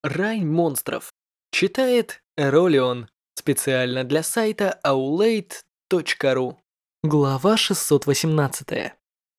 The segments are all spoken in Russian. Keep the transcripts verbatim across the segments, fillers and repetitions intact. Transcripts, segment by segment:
Рай монстров. Читает Эролион. Специально для сайта аулейт точка ру. Глава шестьсот восемнадцать.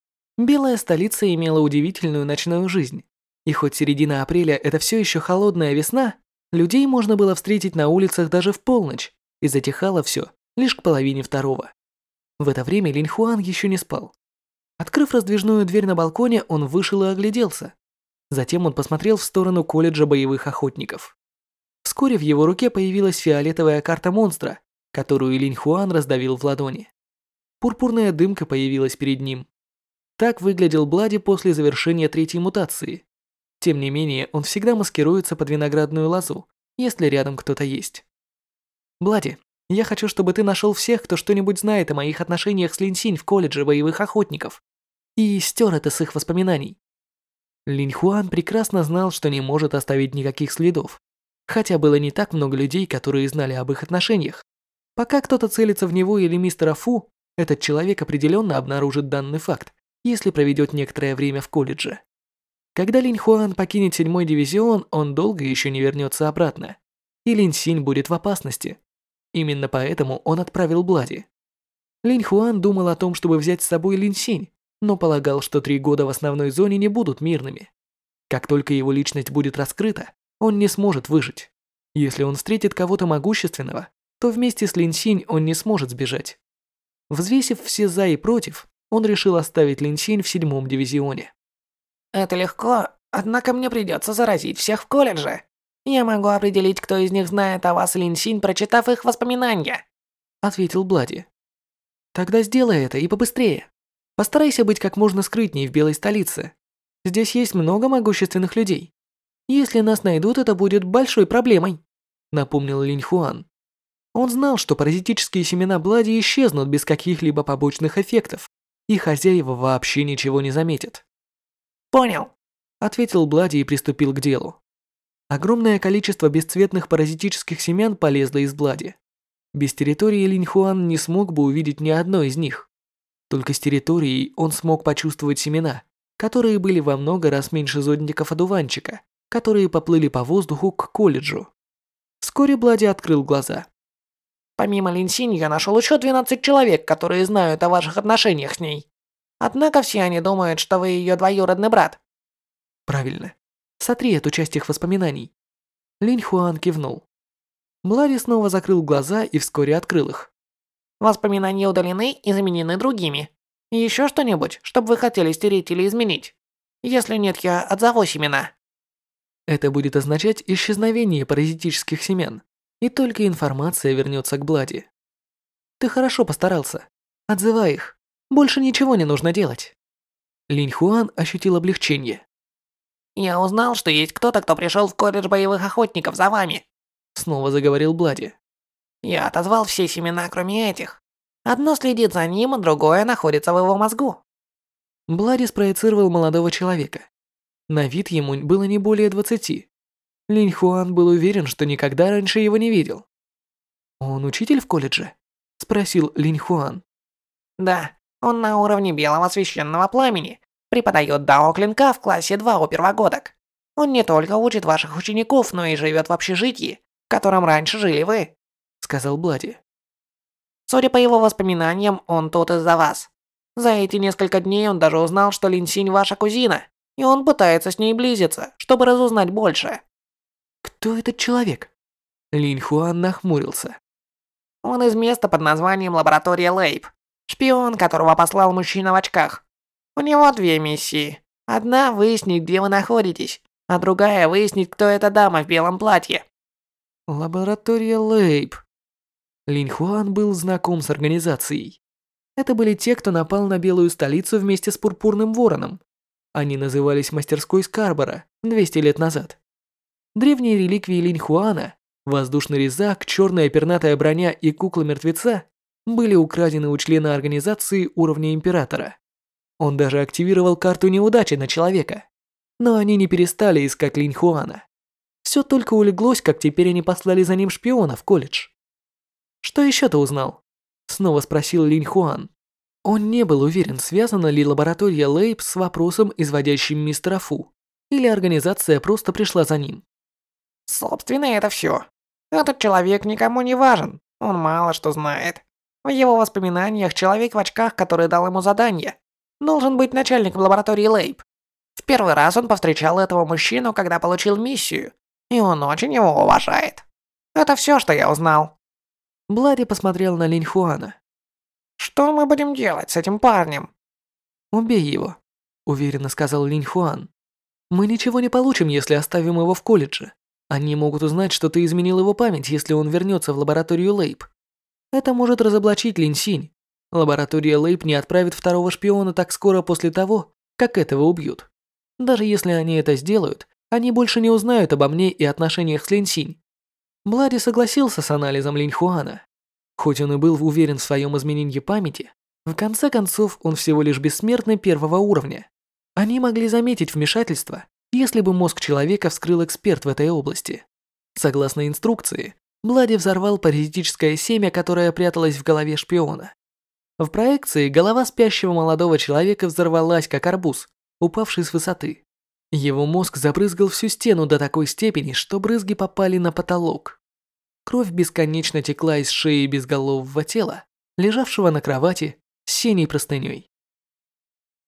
Белая столица имела удивительную ночную жизнь. И хоть середина апреля это все еще холодная весна, людей можно было встретить на улицах даже в полночь, и затихало все лишь к половине второго. В это время Линь Хуан еще не спал. Открыв раздвижную дверь на балконе, он вышел и огляделся. Затем он посмотрел в сторону колледжа боевых охотников. Вскоре в его руке появилась фиолетовая карта монстра, которую Линь Хуан раздавил в ладони. Пурпурная дымка появилась перед ним. Так выглядел Блади после завершения третьей мутации. Тем не менее, он всегда маскируется под виноградную лозу, если рядом кто-то есть. Блади, я хочу, чтобы ты нашел всех, кто что-нибудь знает о моих отношениях с Линь Синь в колледже боевых охотников, и стер это с их воспоминаний. Линь Хуан прекрасно знал, что не может оставить никаких следов, хотя было не так много людей, которые знали об их отношениях. Пока кто-то целится в него или мистера Фу, этот человек определенно обнаружит данный факт, если проведет некоторое время в колледже. Когда Линь Хуан покинет седьмой дивизион, он долго еще не вернется обратно, и Линь Синь будет в опасности. Именно поэтому он отправил Блади. Линь Хуан думал о том, чтобы взять с собой Линь Синь, но полагал, что три года в основной зоне не будут мирными. Как только его личность будет раскрыта, он не сможет выжить. Если он встретит кого-то могущественного, то вместе с Линь Синь он не сможет сбежать. Взвесив все за и против, он решил оставить Линь Синь в седьмом дивизионе. Это легко, однако мне придется заразить всех в колледже. Я могу определить, кто из них знает о вас, Линь Синь, прочитав их воспоминания, ответил Блади. Тогда сделай это и побыстрее. Постарайся быть как можно скрытней в белой столице. Здесь есть много могущественных людей. Если нас найдут, это будет большой проблемой, напомнил Линь Хуан. Он знал, что паразитические семена Блади исчезнут без каких-либо побочных эффектов, и хозяева вообще ничего не заметят. Понял, ответил Блади и приступил к делу. Огромное количество бесцветных паразитических семян полезло из Блади. Без территории Линь Хуан не смог бы увидеть ни одной из них. Только с территорией он смог почувствовать семена, которые были во много раз меньше зодников-одуванчика, которые поплыли по воздуху к колледжу. Вскоре Блади открыл глаза. Помимо Линь Синь, я нашел еще двенадцать человек, которые знают о ваших отношениях с ней. Однако все они думают, что вы ее двоюродный брат. Правильно. Сотри эту часть их воспоминаний. Линь Хуан кивнул. Блади снова закрыл глаза и вскоре открыл их. Воспоминания удалены и заменены другими. Еще что-нибудь, чтобы вы хотели стереть или изменить? Если нет, я отзову семена. Это будет означать исчезновение паразитических семян, и только информация вернется к Блади. Ты хорошо постарался. Отзывай их. Больше ничего не нужно делать. Линь Хуан ощутил облегчение. Я узнал, что есть кто-то, кто пришел в колледж боевых охотников за вами. Снова заговорил Блади. Я отозвал все семена, кроме этих. Одно следит за ним, а другое находится в его мозгу. Блади спроецировал молодого человека. На вид ему было не более двадцати. Линь Хуан был уверен, что никогда раньше его не видел. «Он учитель в колледже?» – спросил Линь Хуан. Да, он на уровне белого священного пламени. Преподает дао клинка в классе два у первогодок. Он не только учит ваших учеников, но и живет в общежитии, в котором раньше жили вы, сказал Блади. Судя по его воспоминаниям, он тут из-за вас. За эти несколько дней он даже узнал, что Линь Синь ваша кузина, и он пытается с ней близиться, чтобы разузнать больше. Кто этот человек? Линь Хуан нахмурился. Он из места под названием Лаборатория Лейб. Шпион, которого послал мужчина в очках. У него две миссии. Одна – выяснить, где вы находитесь, а другая – выяснить, кто эта дама в белом платье. Лаборатория Лейб. Линь Хуан был знаком с организацией. Это были те, кто напал на Белую столицу вместе с Пурпурным Вороном. Они назывались Мастерской Скарбора двести лет назад. Древние реликвии Линь Хуана, воздушный резак, черная пернатая броня и кукла мертвеца были украдены у члена организации уровня Императора. Он даже активировал карту неудачи на человека. Но они не перестали искать Линь Хуана. Все только улеглось, как теперь они послали за ним шпиона в колледж. «Что еще ты узнал?» – снова спросил Линь Хуан. Он не был уверен, связана ли лаборатория Лейб с вопросом, изводящим мистера Фу, или организация просто пришла за ним. Собственно, это все. Этот человек никому не важен, он мало что знает. В его воспоминаниях человек в очках, который дал ему задание, должен быть начальником лаборатории Лейб. В первый раз он повстречал этого мужчину, когда получил миссию, и он очень его уважает. Это все, что я узнал. Блади посмотрел на Линь Хуана. Что мы будем делать с этим парнем? «Убей его», — уверенно сказал Линь Хуан. «Мы ничего не получим, если оставим его в колледже. Они могут узнать, что ты изменил его память, если он вернется в лабораторию Лейб. Это может разоблачить Линь Синь. Лаборатория Лейб не отправит второго шпиона так скоро после того, как этого убьют. Даже если они это сделают, они больше не узнают обо мне и отношениях с Линь Синь». Блади согласился с анализом Линь Хуана. Хоть он и был уверен в своем изменении памяти, в конце концов он всего лишь бессмертный первого уровня. Они могли заметить вмешательство, если бы мозг человека вскрыл эксперт в этой области. Согласно инструкции, Блади взорвал паразитическое семя, которое пряталось в голове шпиона. В проекции голова спящего молодого человека взорвалась, как арбуз, упавший с высоты. Его мозг забрызгал всю стену до такой степени, что брызги попали на потолок. Кровь бесконечно текла из шеи безголового тела, лежавшего на кровати с синей простыней.